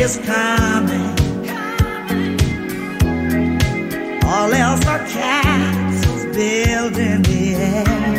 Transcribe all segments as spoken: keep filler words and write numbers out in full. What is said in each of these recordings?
is coming. All else are castles built in the air.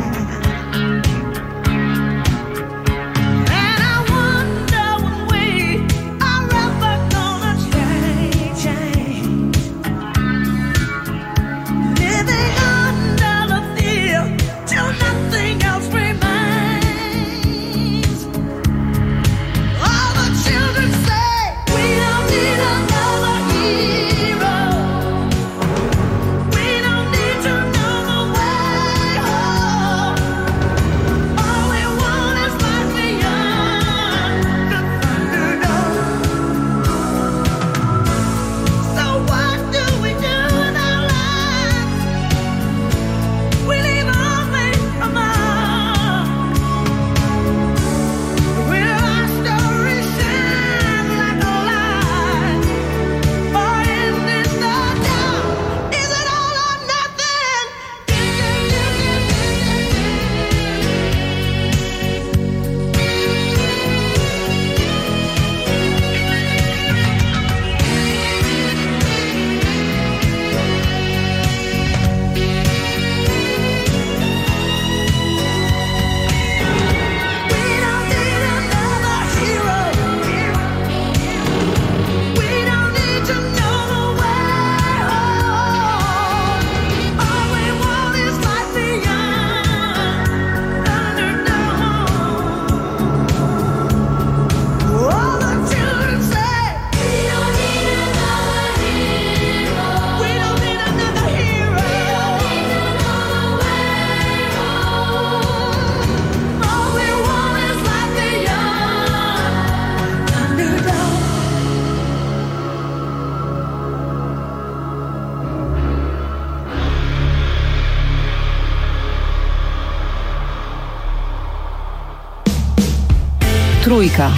Trójka.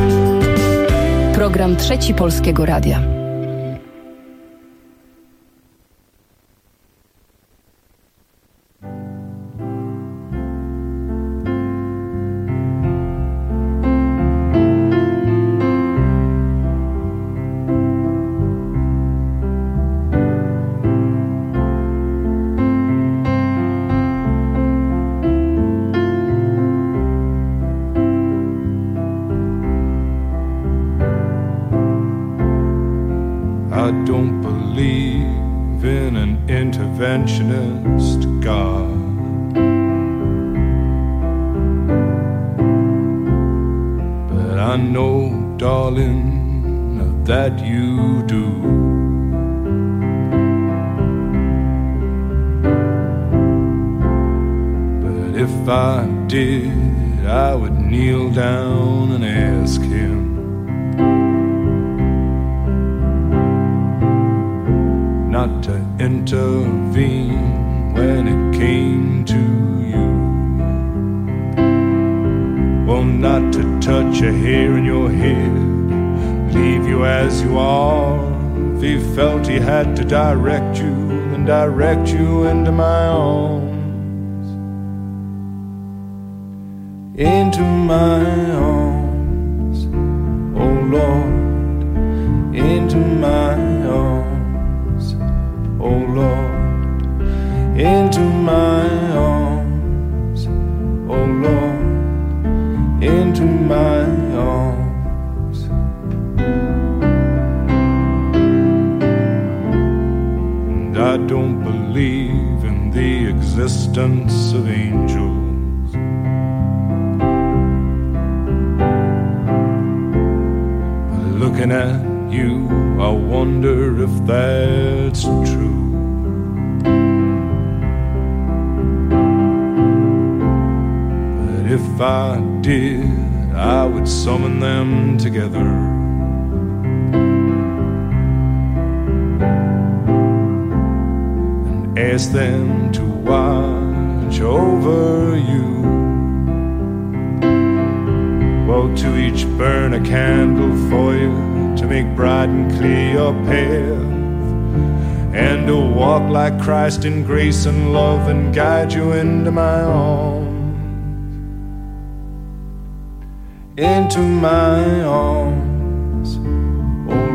Program Trzeci Polskiego Radia. Interventionist God, but I know, darling, that you do. But if I did, I would kneel down and ask him not to intervene when it came to you. Well, not to touch a hair in your head, leave you as you are. If he felt he had to direct you, then direct you into my arms. Into my arms, oh Lord, into my arms, oh Lord, into my arms, oh Lord, into my arms. And I don't believe in the existence of angels. But looking at you, I wonder if that's true. But if I did, I would summon them together and ask them to watch over you. Well, to each burn a candle for you, to make bright and clear your path, and to walk like Christ in grace and love and guide you into my arms. Into my arms,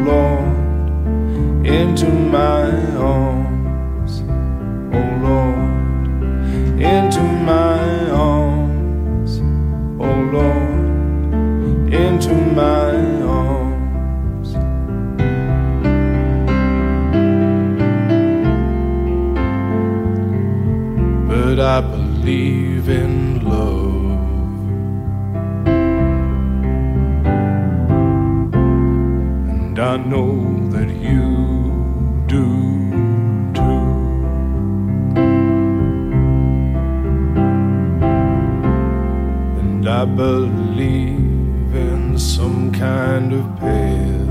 Lord, into my arms, oh Lord, into my arms, oh Lord, into my arms. But I believe in love. I know that you do too. And I believe in some kind of path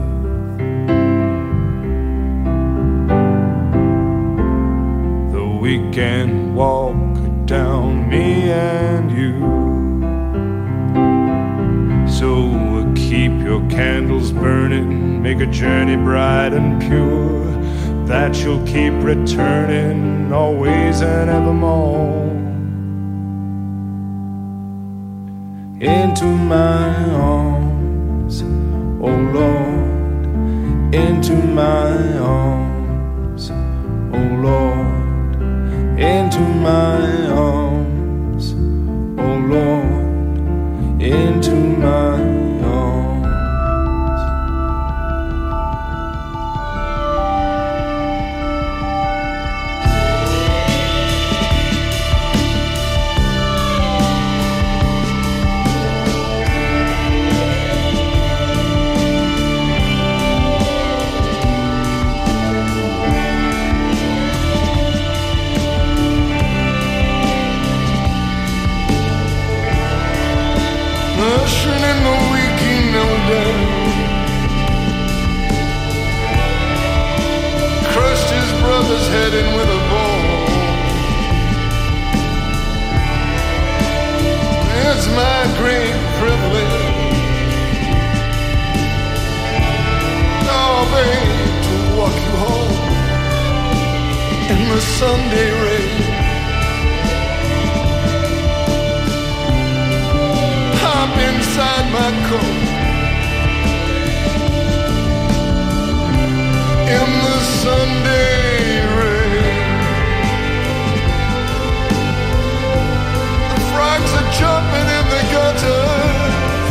that we can walk down, me and you. So keep your candles burning, make a journey bright and pure, that you'll keep returning always and evermore. Into my arms, oh Lord, into my arms, oh Lord, into my arms, oh Lord, into my heading with a bone. It's my great privilege, oh babe, to walk you home in the Sunday rain. Hop inside my coat in the Sunday. Jumping in the gutters,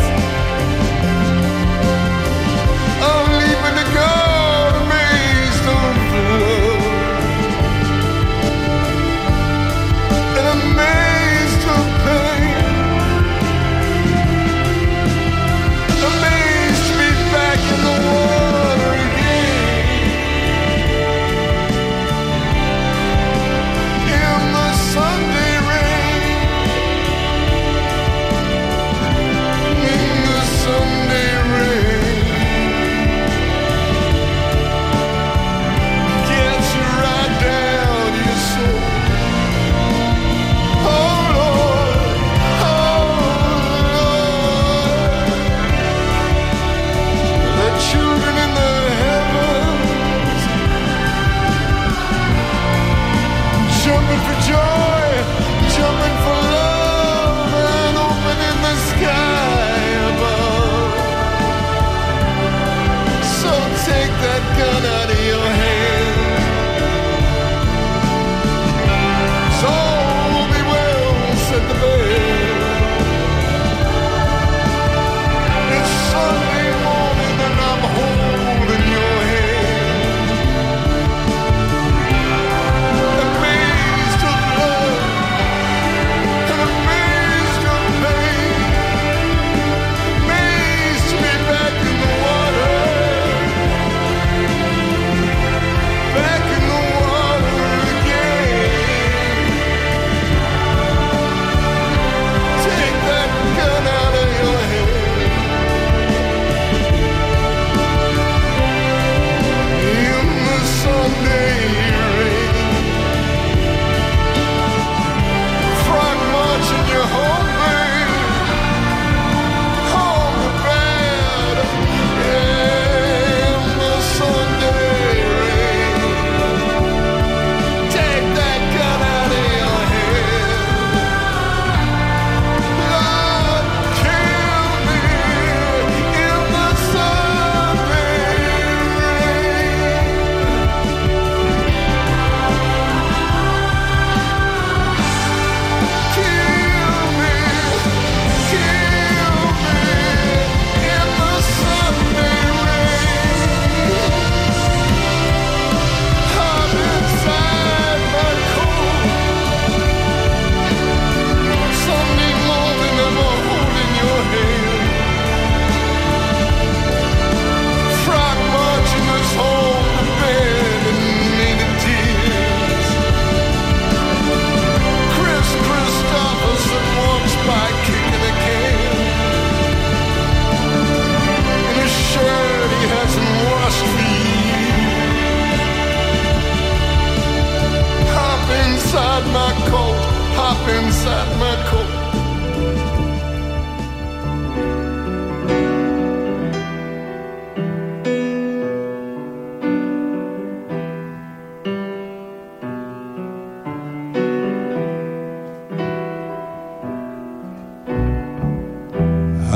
I'm leaving to go to Maidstone Flood, and I'm amazed of pain, amazed to be back in the water again.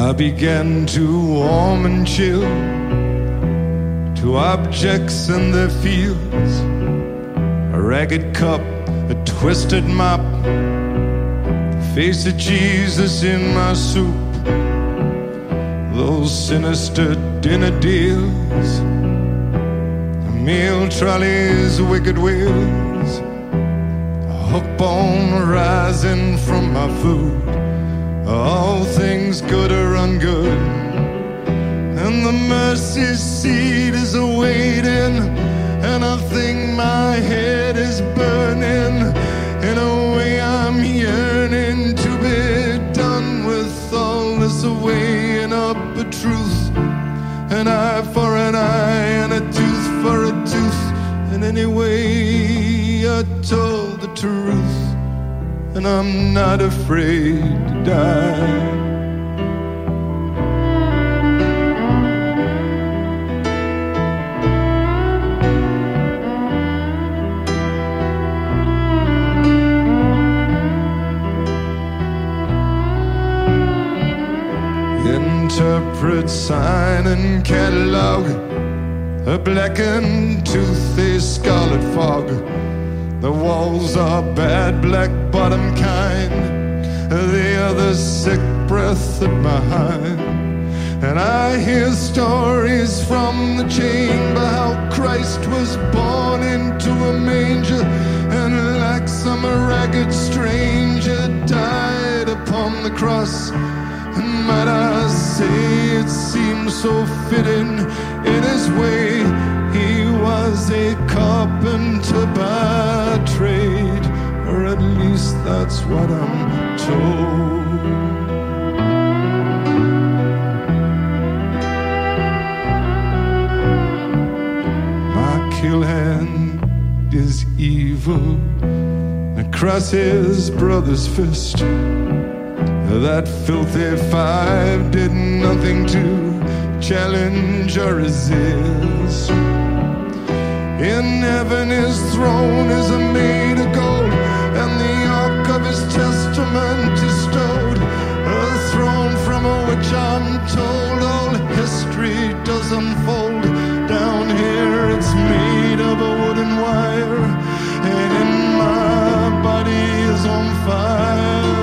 I began to warm and chill to objects in their fields, a ragged cup, a twisted mop, the face of Jesus in my soup, those sinister dinner deals, the meal trolley's wicked wheels, a hook bone rising from my food, all things good or ungood, and the mercy seat is awaiting, and I think my head is burning. In a way I'm yearning to be done with all this weighing up a truth, an eye for an eye and a tooth for a tooth, and anyway I told the truth, and I'm not afraid to die. Interpret, sign and catalog, a blackened tooth-faced scarlet fog. The walls are bad, black bottom kind, the other sick breath at my hind. And I hear stories from the chamber, how Christ was born into a manger, and like some ragged stranger died upon the cross. And might I say it seems so fitting in his way, he was a carpenter by trade, or at least that's what I'm told. My kill hand is evil across his brother's fist. That filthy five did nothing to challenge or resist. In heaven his throne is made of gold, and the ark of his testament is stowed, a throne from which I'm told all history does unfold. Down here it's made of a wooden wire, and in my body is on fire.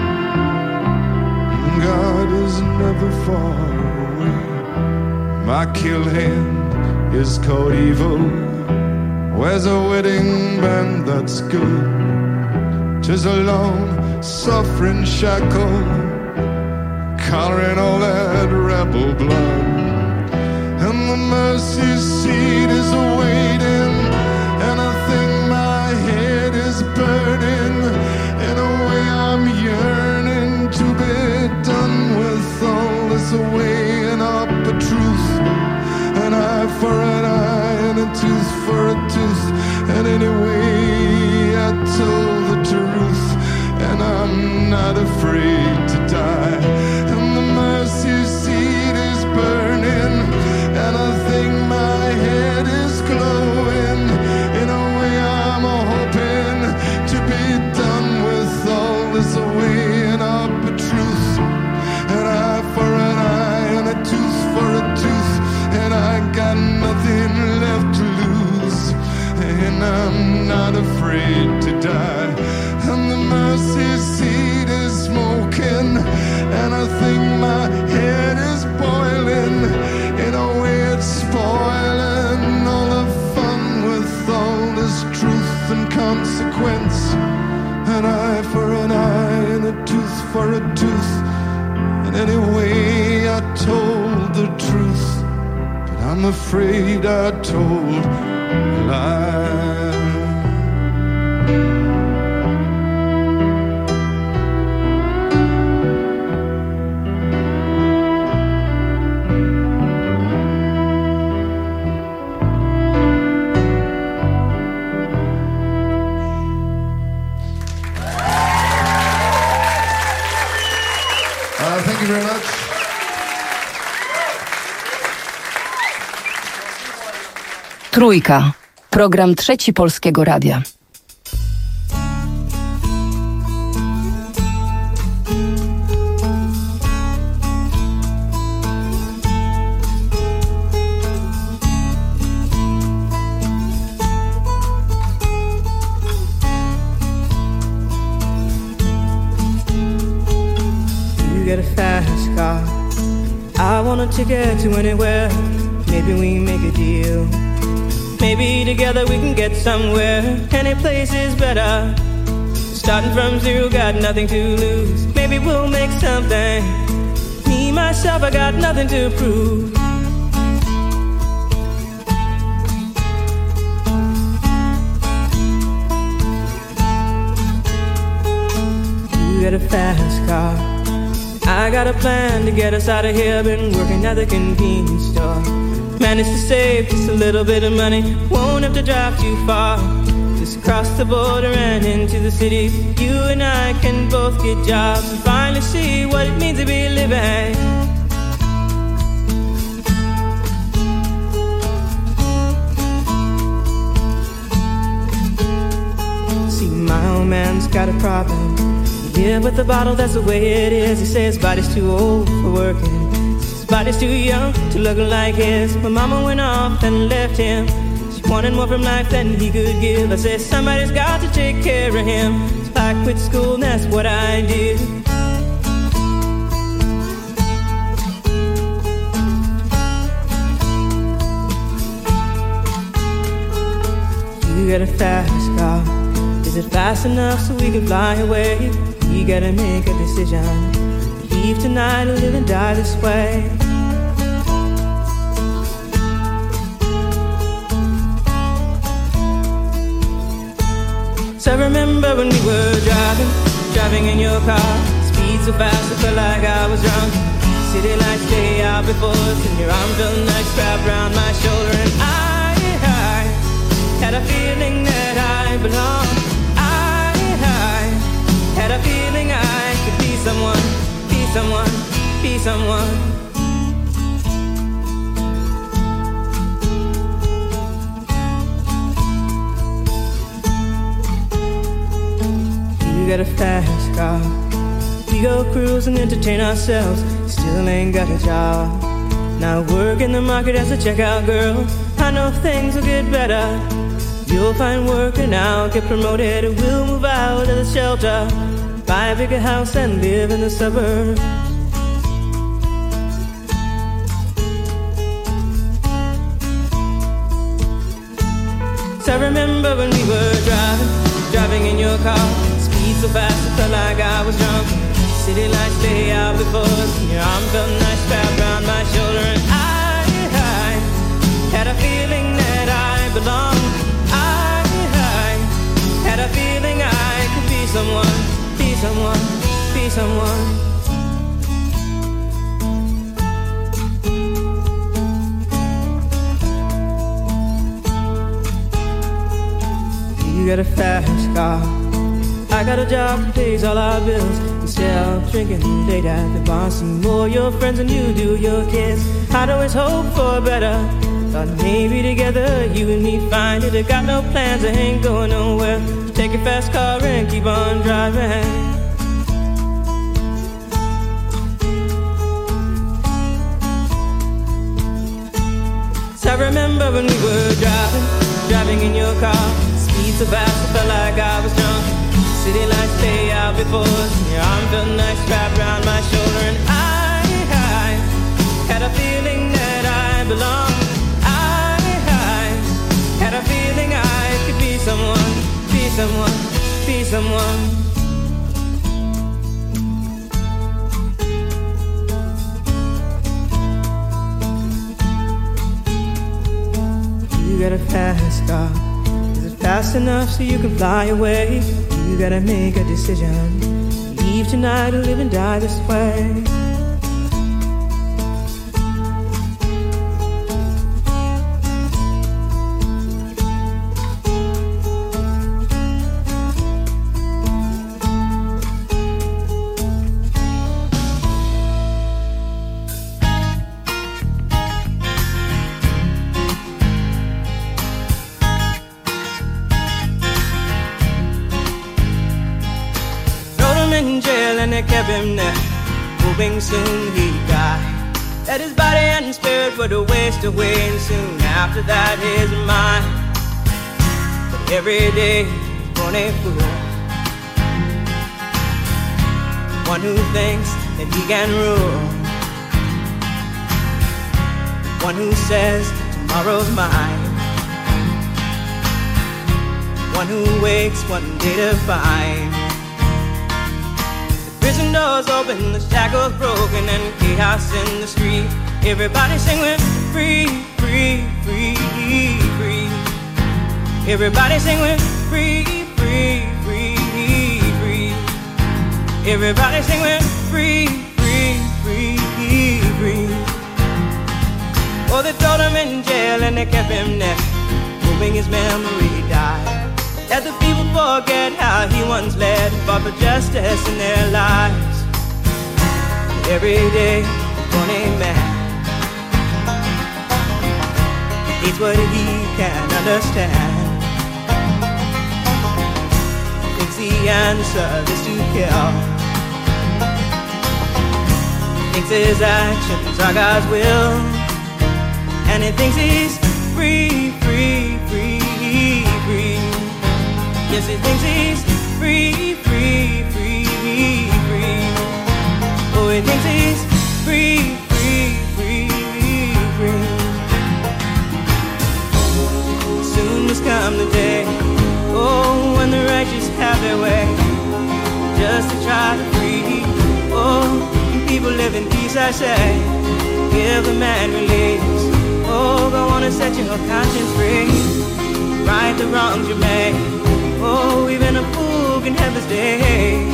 God is never far away. My kill hand is called evil, wears a wedding band that's good. 'Tis a long suffering shackle, collaring all that rebel blood. And the mercy seat is awaiting, and I think my head is burning. In a way I'm yearning to be done with all this weighing up a truth, an eye for an eye and a tooth for a tooth, and anyway I told the truth, and I'm not afraid to die. And the mercy seat is burning, and I think my head is glowing. In a way I'm hoping to be done with all this weighing up a truth, an eye for an eye and a tooth for a tooth, and I got nothing left to lose, and I'm not afraid to die. And the mercy seat is smoking, and I think my head is boiling. In a way it's spoiling all the fun with all this truth and consequence, an eye for an eye and a tooth for a tooth, and anyway I told the truth, but I'm afraid I told a lie. you very much. Trójka. Program Trzeci Polskiego Radia. get a fast car. I want a ticket to anywhere. Maybe we make a deal. Maybe together we can get somewhere. Any place is better. Starting from zero, got nothing to lose. Maybe we'll make something. Me, myself, I got nothing to prove. You got a fast car. I got a plan to get us out of here. Been working at the convenience store. Managed to save just a little bit of money. Won't have to drive too far. Just across the border and into the city. You and I can both get jobs and finally see what it means to be living. See, my old man's got a problem. Yeah, with the bottle, that's the way it is. He says his body's too old for working. His body's too young to look like his. My mama went off and left him. She wanted more from life than he could give. I said somebody's got to take care of him. So I quit school and that's what I did. You got a fast car. Is it fast enough so we can fly away? We gotta make a decision. Leave tonight or live and die this way. So I remember when we were driving, driving in your car. Speed so fast I felt like I was drunk. City lights day out before us, and your arm felt nice wrapped around my shoulder. And I, I had a feeling that I belonged. Had a feeling I could be someone, be someone, be someone. You got a fast car. We go cruise and entertain ourselves. Still ain't got a job. Now work in the market as a checkout girl. I know things will get better. You'll find work and I'll get promoted. And we'll move out of the shelter, buy a bigger house and live in the suburbs. So I remember when we were driving, driving in your car. Speed so fast it felt like I was drunk. City lights lay out before us, and your arm felt nice wrapped around my shoulder. And I, I had a feeling that I belonged. I, I had a feeling I could be someone, be someone, be someone. You got a fast car. I got a job that pays all our bills. Instead of drinking late at the bar, see more your friends than you do your kids. I'd always hope for better. Thought maybe together you and me find it. I got no plans, I ain't going nowhere. Take your fast car and keep on driving. So I remember when we were driving, driving in your car. Speed so fast I felt like I was drunk. City lights lay out before us, and your arm felt nice wrapped around my shoulder. And I, I had a feeling that I belonged. I, I had a feeling I could be someone, be someone, be someone. You got a fast car. Is it fast enough so you can fly away? You gotta make a decision. Leave tonight or live and die this way. They kept him there, hoping soon he'd die. That his body and spirit would waste away, and soon after that his mind. But every day, born a fool. one who thinks that he can rule, one who says tomorrow's mine, one who wakes one day to find the prison doors open, the shackles broken, and chaos in the street. Everybody sing with free, free, free, free. Everybody sing with free, free, free, free. Everybody sing with free, free, free, free. Oh, they throw him in jail and they kept him there, hoping his memory died. Let the people forget how he once led, fought for justice in their lives. Every day, born a man, it's what he can understand. Thinks the answer is to kill. Thinks his actions are God's will. And he thinks he's free, free, free, free. Yes, he thinks he's free, free, free, free. Oh, he thinks he's free, free, free, free. Soon must come the day, oh, when the righteous have their way, just to try to free. Oh, people live in peace, I say. Give the man release. Oh, go on and set your conscience free. Right the wrongs you made. Oh, even a fool can have his day.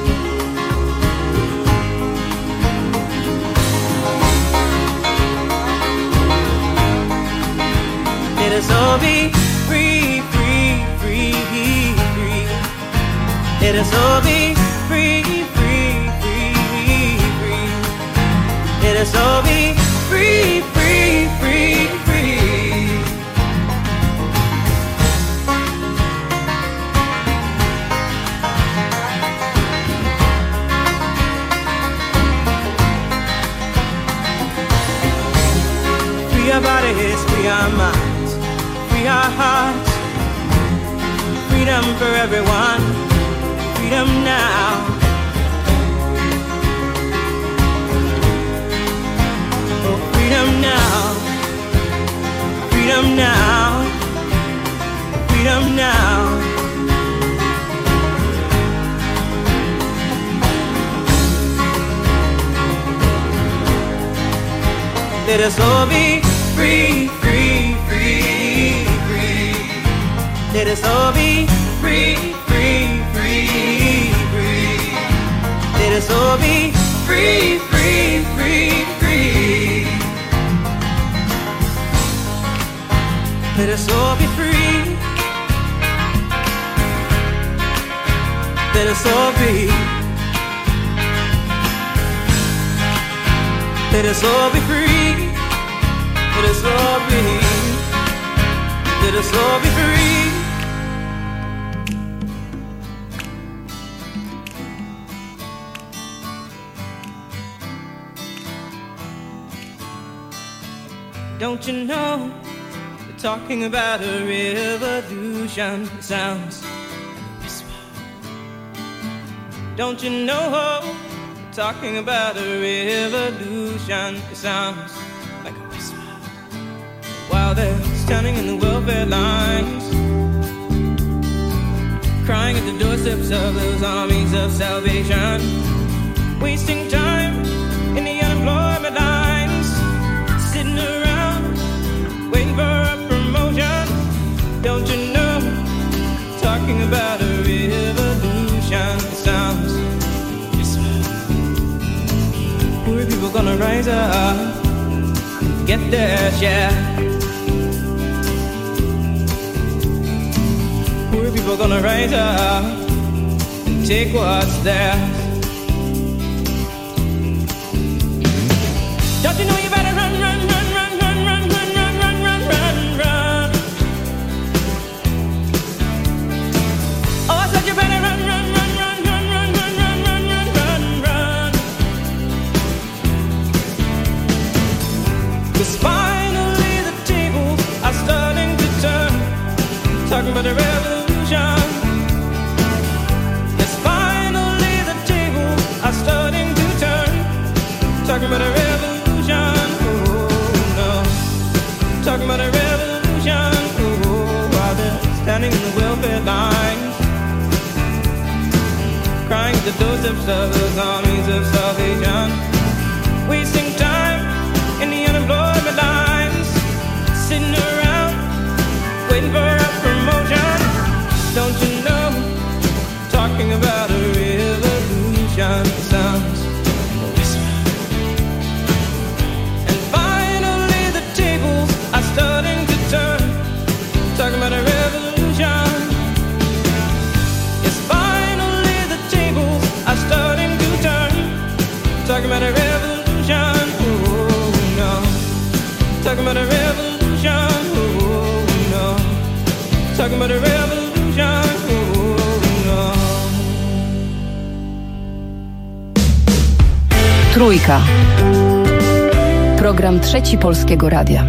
Let us all be free, free, free, free. Let us all be free, free, free, free. Let us all be free, free, free, free. Free our bodies, free our minds, free our hearts. Freedom for everyone, freedom now. Oh, freedom now, freedom now, freedom now. Let us all be free, free, free, free. Let us all be free, free, free, free. Let us all be free, free, free, free. Let us all be free. Let us all be. Let us all be free. Let us all be. Let us all be free. Don't you know they're talking about a revolution? It sounds like a whisper. Don't you know they're talking about a revolution? It sounds like a whisper. While they're standing in the welfare lines, crying at the doorsteps of those armies of salvation, wasting time in the unemployment lines, sitting around waiting for a promotion. Don't you know, talking about a revolution? It sounds just poor people gonna rise up, get their share. Poor people gonna rise up and take what's theirs. Don't you know you better run, run, run, run, run, run, run, run, run, run, run, run. Oh, I said you better run, run, run, run, run, run, run, run, run, run, run, run. 'Cause finally the tables are starting to turn, talking about the revolution. Yes, finally the tables midst of those armies of salvation, wasting time in the unemployment lines, sitting around waiting for a promotion. Don't you know, talking about a revolution sounds a whisper. And finally the tables are starting to turn, talking about a revolution. Yes, finally the tables are starting to turn, talking about a revolution. Oh no, talking about a revolution. Oh no, talking about a revolution. Oh no. Trójka. Program Trzeci Polskiego Radia.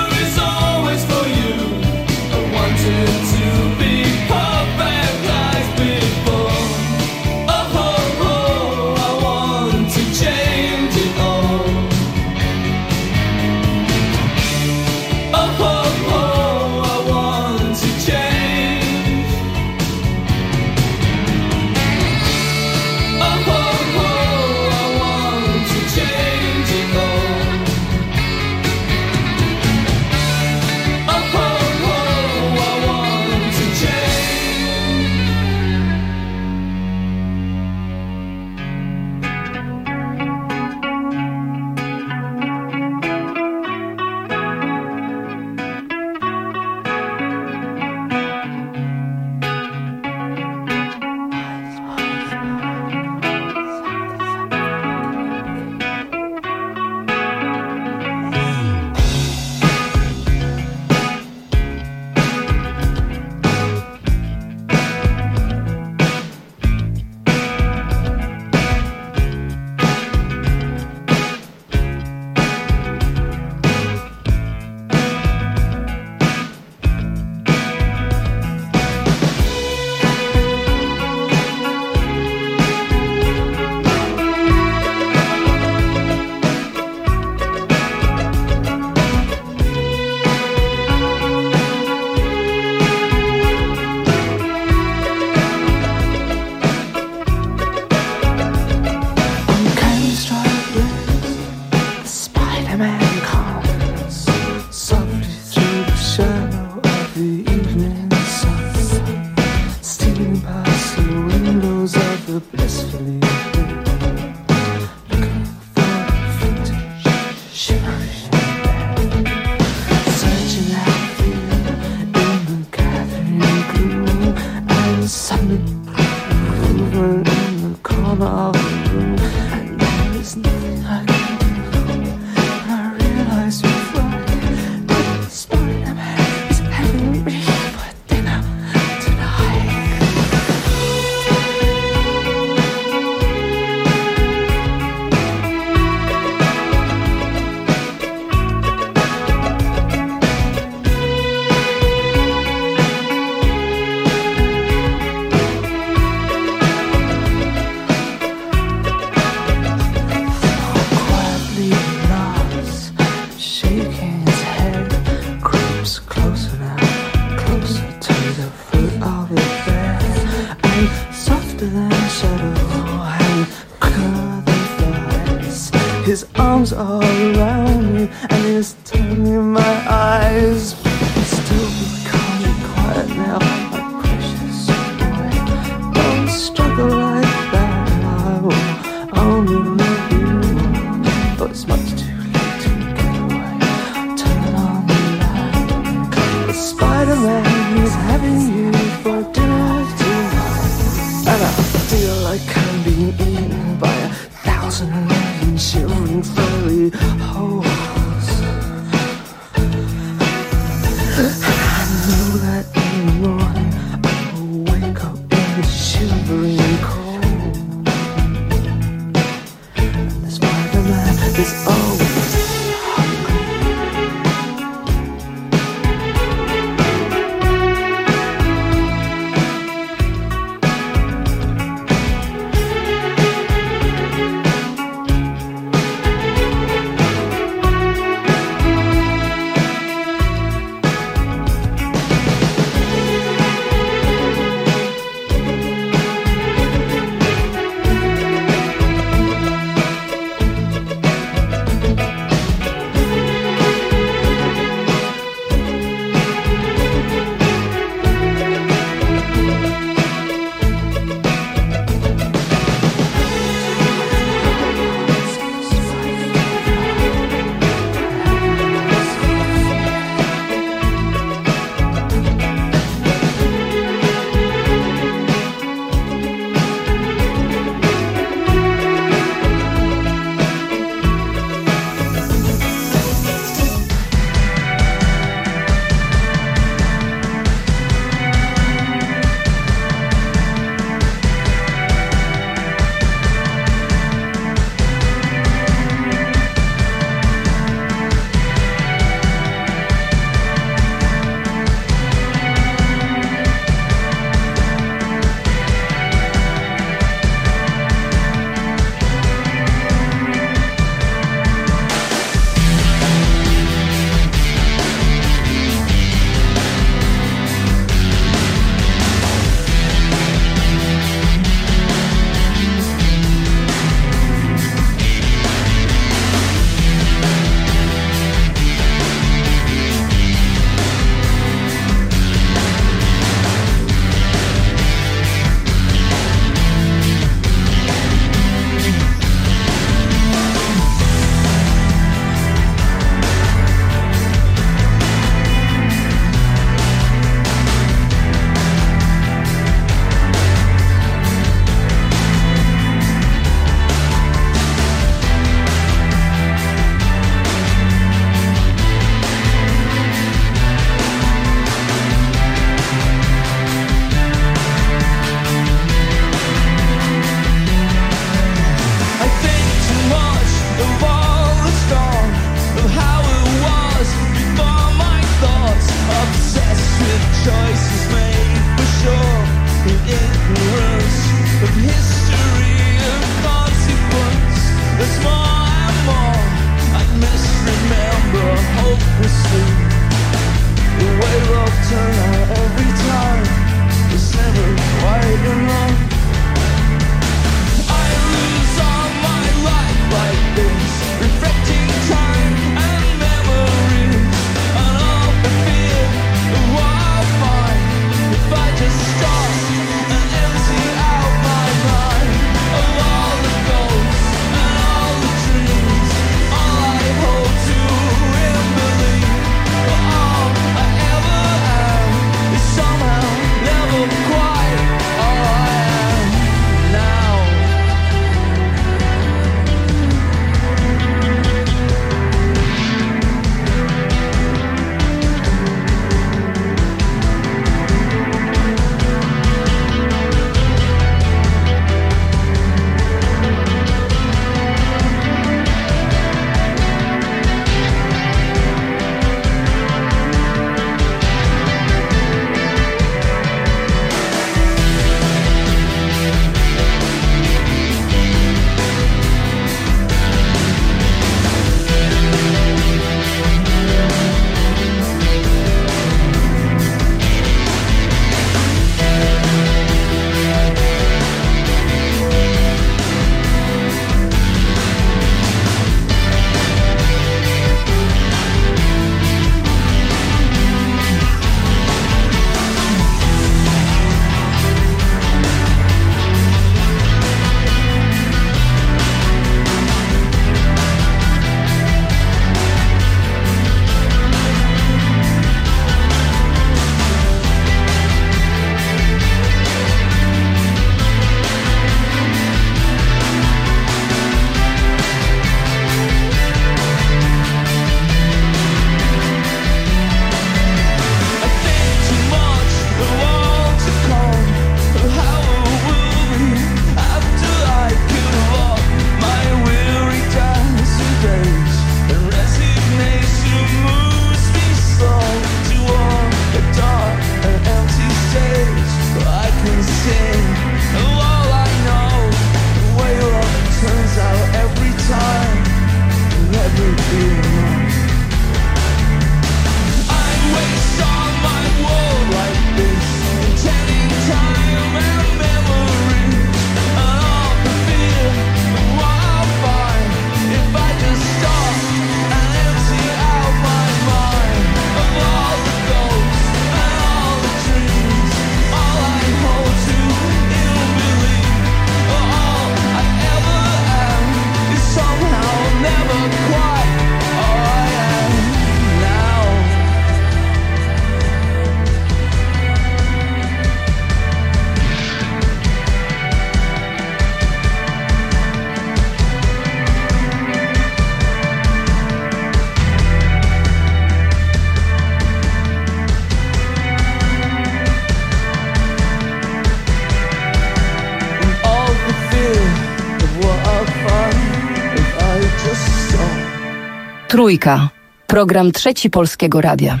Trójka. Program Trzeci Polskiego Radia.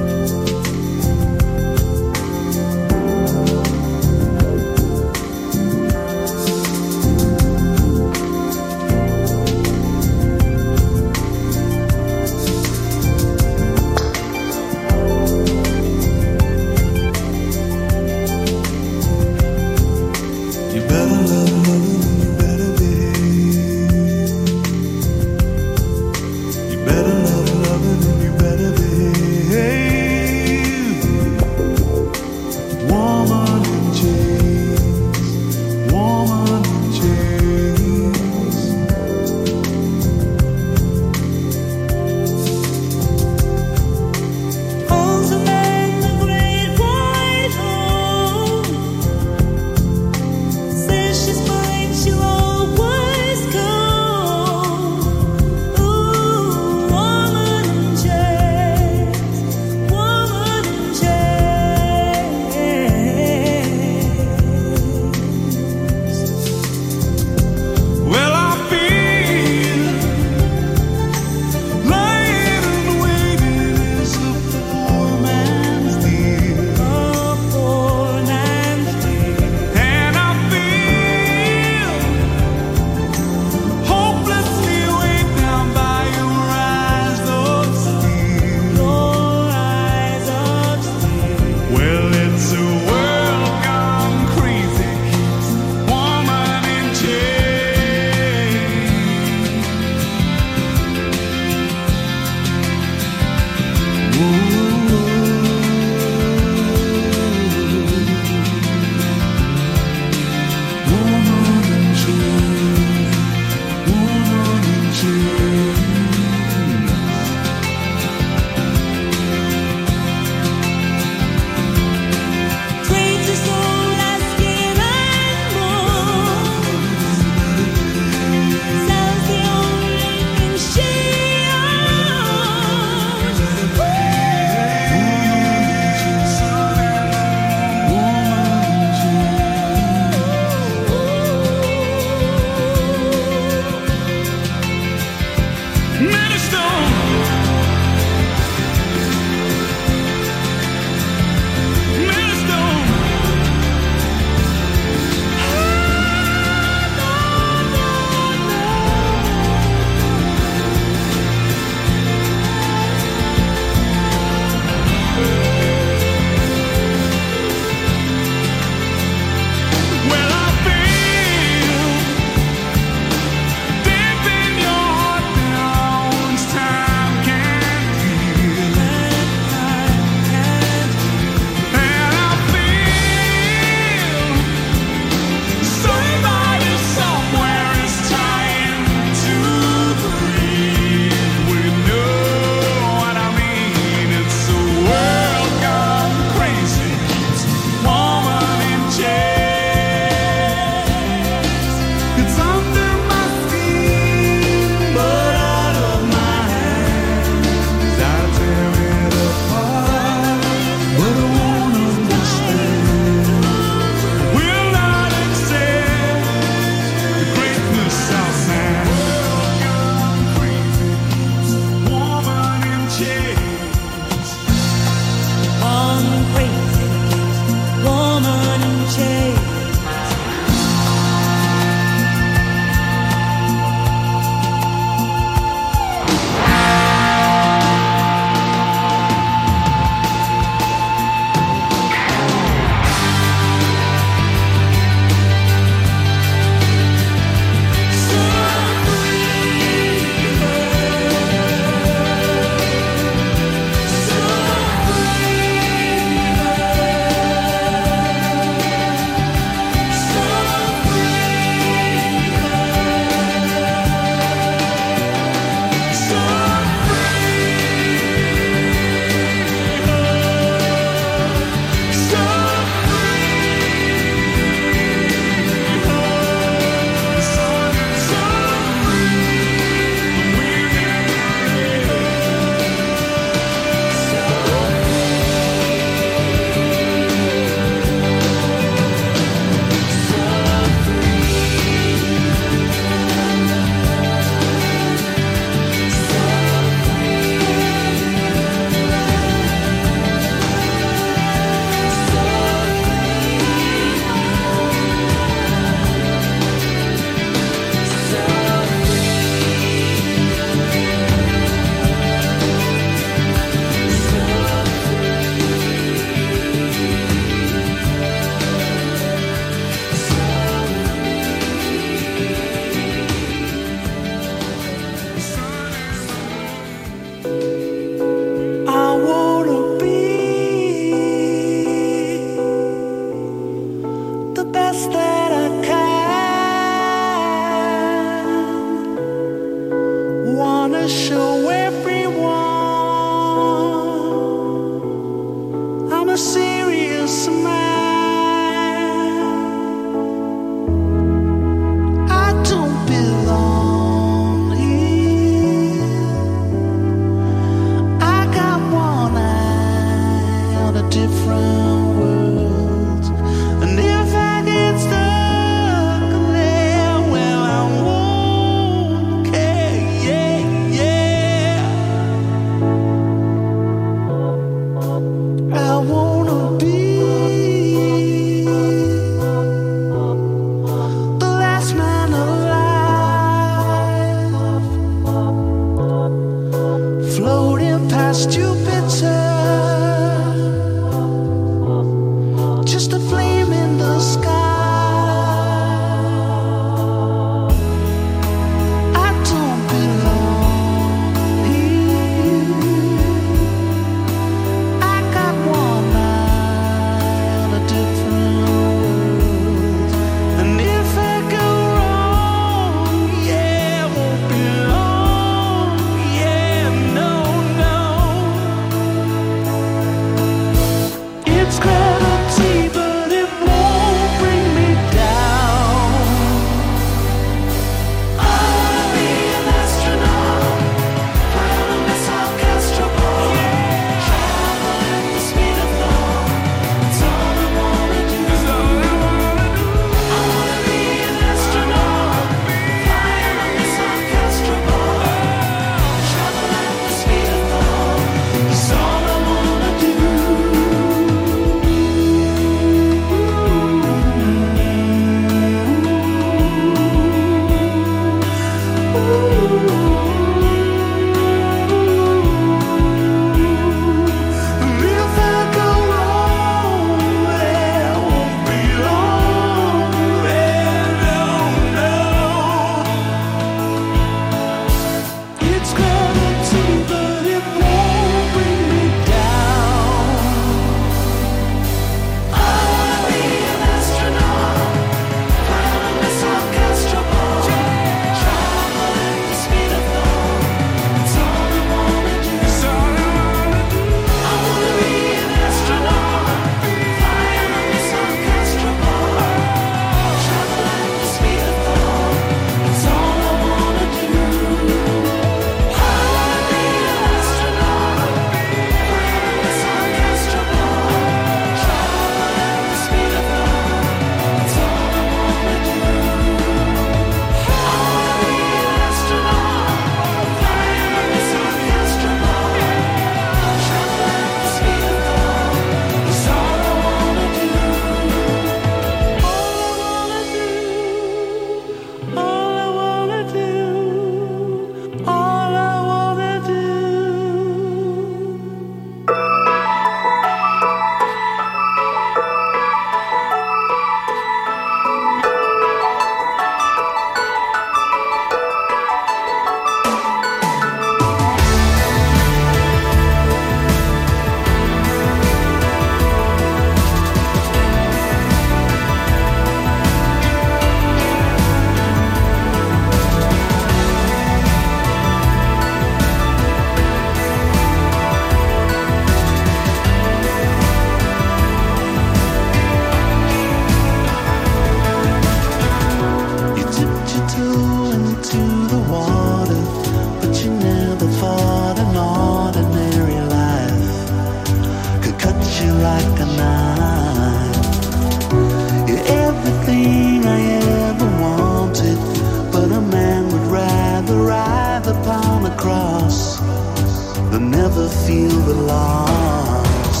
feel the loss.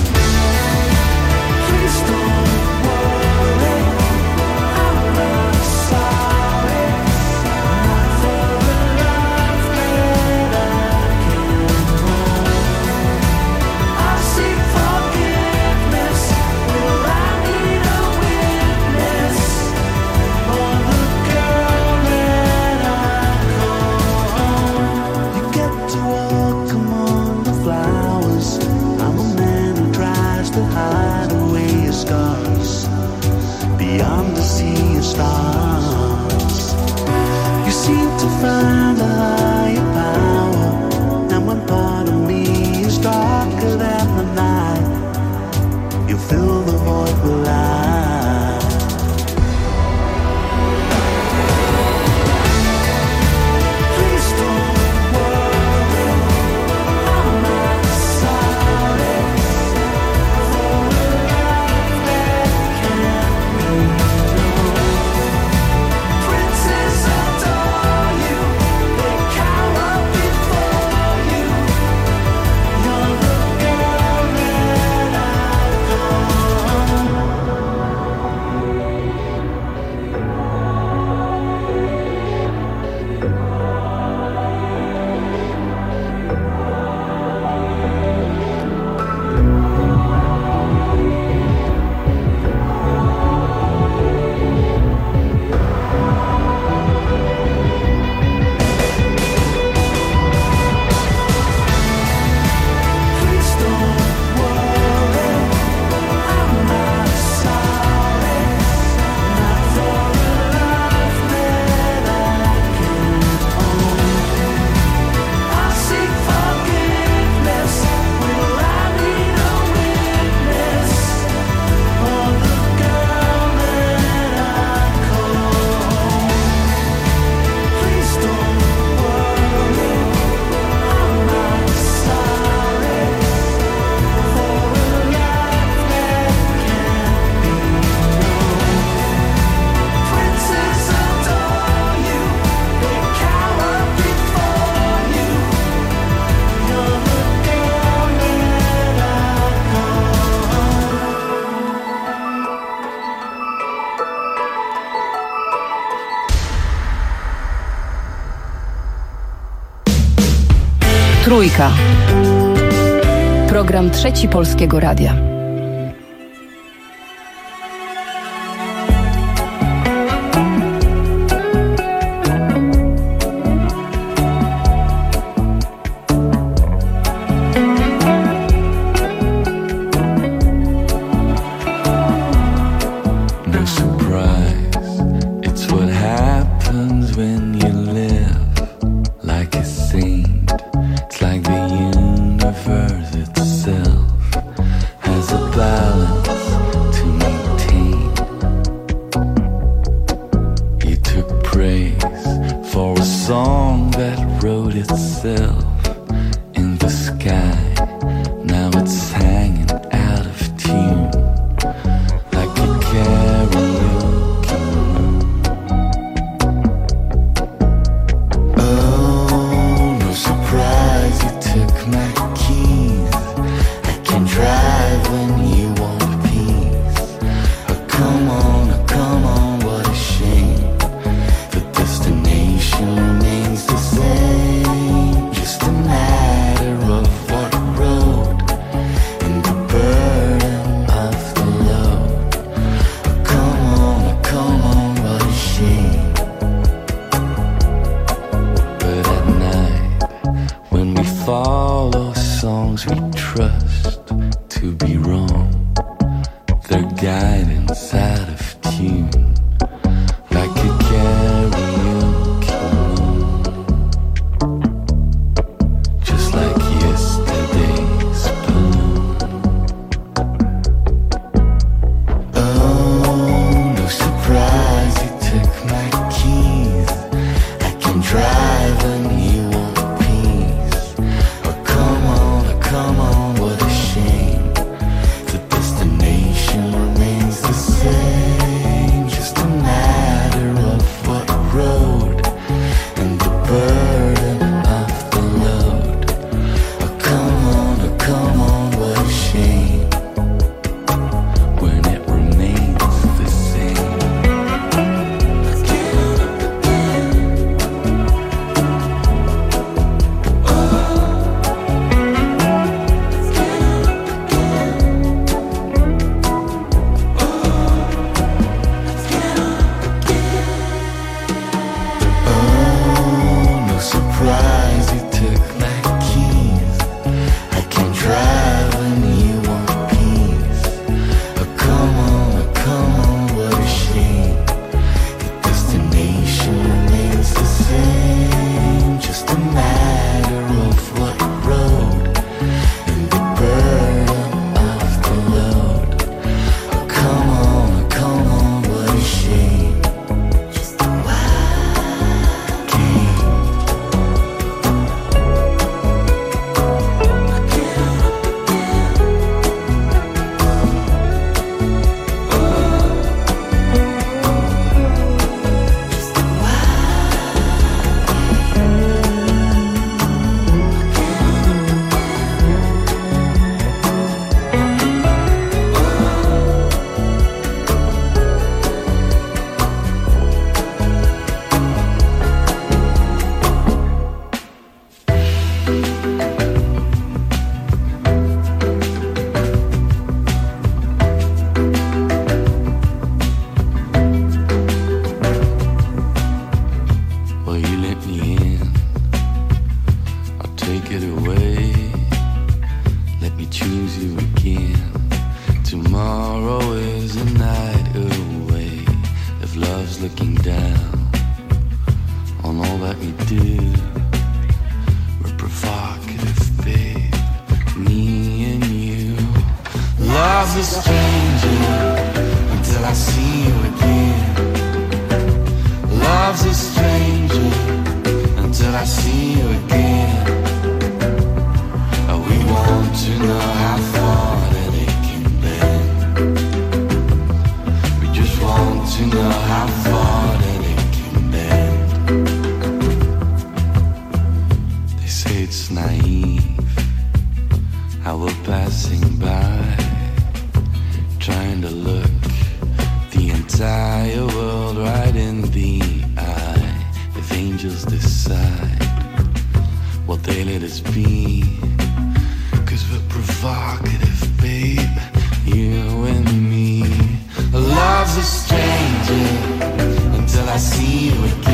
Please don't worry, I'm not sorry, not for a love that I can't hold. I seek forgiveness, will I need a witness for the girl that I call? You get to walk among the flowers. I'm a man who tries to hide away his scars beyond the sea of stars. You seem to find a higher power, and when part of me is darker than the night, you fill the void with light. Please don't worry, I'm not sorry for a love that can't be known. Princes adore you, they cower before you. You're the girl that I Please don't worry, I'm not sorry, not for a love that I can't own. I seek forgiveness, will I need a witness for the girl that I call? Please don't worry, I'm not sorry for a love that can't be known. Princes adore you, they cower before you. You're the girl that I Trójka. Program Trzeci Polskiego Radia. No surprise, it's what happens when you live like a saint. It's like the universe itself has a balance to maintain. You took praise for a song that wrote itself in the sky. Now it's hanging out of tune like a karaoke room. Oh, no surprise you took my keys. I can drive when you want peace. Oh, come on, oh, come on, what a shame. The destination remains the same. Just a matter of what road and the burden of the load. Oh, come on, oh, come on, what a shame. But at night, when we follow songs we trust to be wrong, their guidance out of tune, like a karaoke room. Just like yesterday's balloon. Oh, no surprise you took my keys. I can drive when you want peace. Oh, come on, oh, come on, what a down on all that we do. We're provocative, babe, me and you. Love's a stranger until I see you again. Love's a stranger until I see you again. We want to know how far that it can bend. We just want to know how far that it can bend. They say it's naive how we're passing by, trying to look the entire world right in the eye. If angels decide what they let us be, 'cause we're provocative, babe, you and me. Love's a stranger until I see you again.